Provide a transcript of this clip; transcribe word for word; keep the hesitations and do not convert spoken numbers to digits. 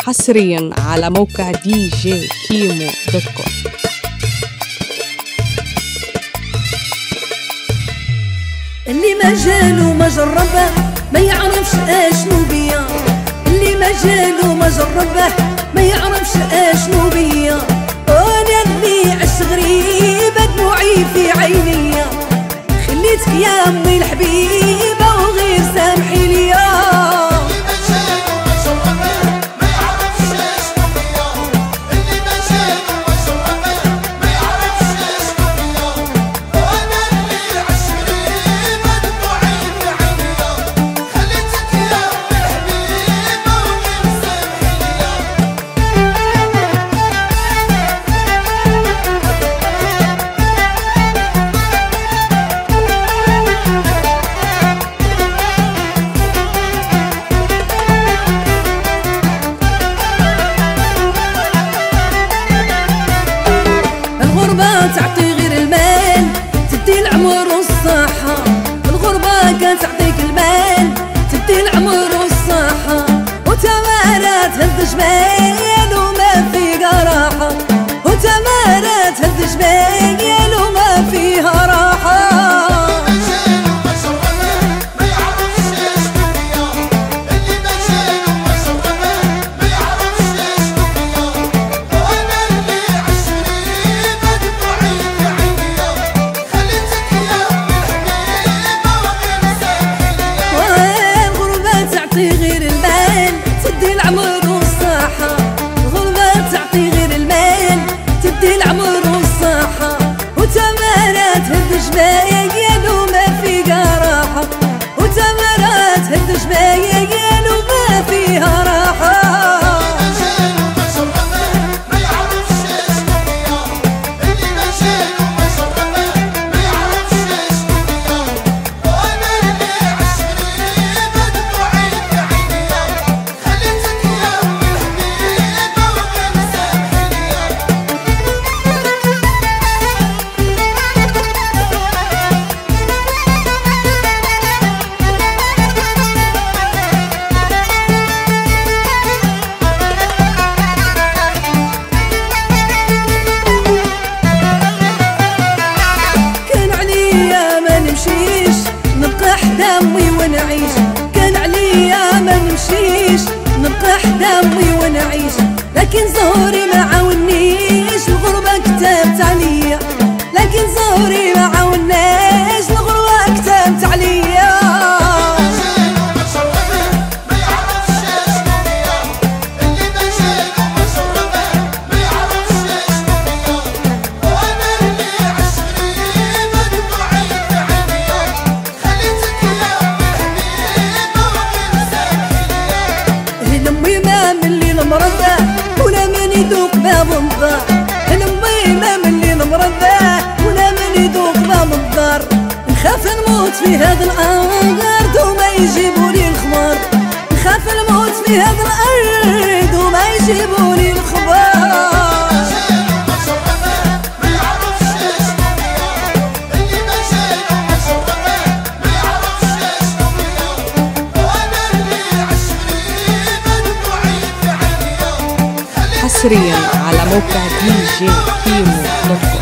حصريا على موقع دي جي كيمو دوت كوم. اللي ما جالو ما جربه ما يعرفش اشنو بيا، اللي ما جالو ما جربه ما يعرفش اشنو بيا. وانا اللي عشت غريبه دموعي في عينيا، خليتك يا امي الحبيبه وغير سامحي ليا. تعطي غير المال تدي العمر والصحة، الغربة كان تعطيك المال تدي العمر والصحة، وتمارات هد جبال وما فيها راحة، وتمارات هد جبال وما فيها راحة. جبايل وما فيها راحة، وتمرات هد جبايل وما فيها راحة. نبقى حدا امي ونعيش، كان عليا ما نمشيش نبقى حدا امي ونعيش، لكن زهوري ما عاونيش الغربة كتبت عليا، لكن زهوري ما عاونيش الغربة كتبت عليا. مرضى ولا من يذوق باب النظار، الامي ما من اللي مرضى ولا من يذوق باب النظار، نخاف نموت في هذا الارض وما يجيبوا لي الخبر، نخاف نموت في هذا الارض وما يجيبوا لي الخبر. حصريا على موقع دي جي كيمو دوت كوم.